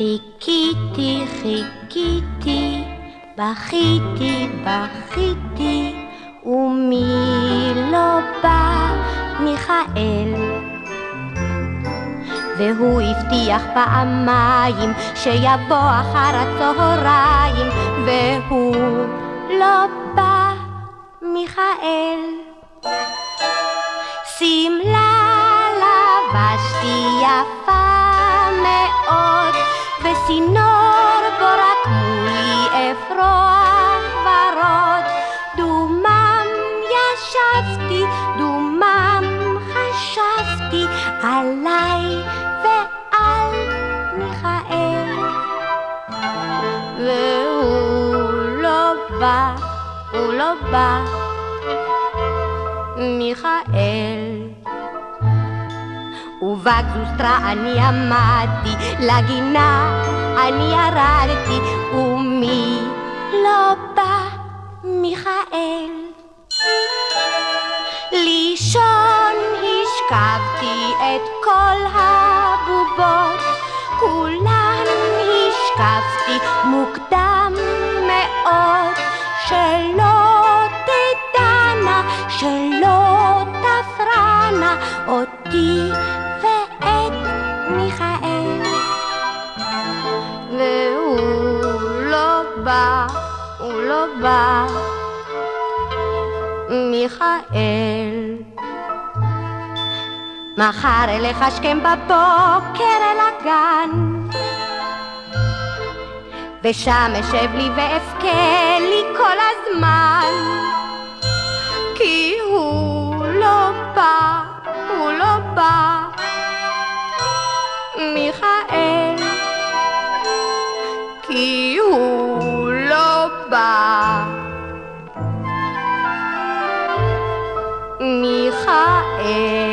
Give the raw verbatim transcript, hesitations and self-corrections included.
חיכיתי, חיכיתי, בכיתי, בכיתי, ומי לא בא? מיכאל. והוא הבטיח פעמיים שיבוא אחר הצהריים, והוא לא בא, מיכאל. שמלה לבשתי יפה מאוד, וסינור בו רק מולי אפרוח ורוד. דומם ישבתי, דומם חשבתי עליי ועל מיכאל. והוא לא בא, הוא לא בא, מיכאל. ובגזוסטרה אני עמדתי, לגינה אני ירדתי, ומי לא בא? מיכאל. לישון השכבתי את כל הבובות, כולן השכבתי מוקדם מאוד, שלא תדענה, שלא תפרענה אותי ואת מיכאל. והוא לא בא, הוא לא בא, מיכאל. מחר אלך השכם בבוקר אל הגן, ושם אשב לי ואבכה לי כל הזמן, כי הוא לא בא, הוא לא בא, מיכאל. כי הוא לא בא, מיכאל.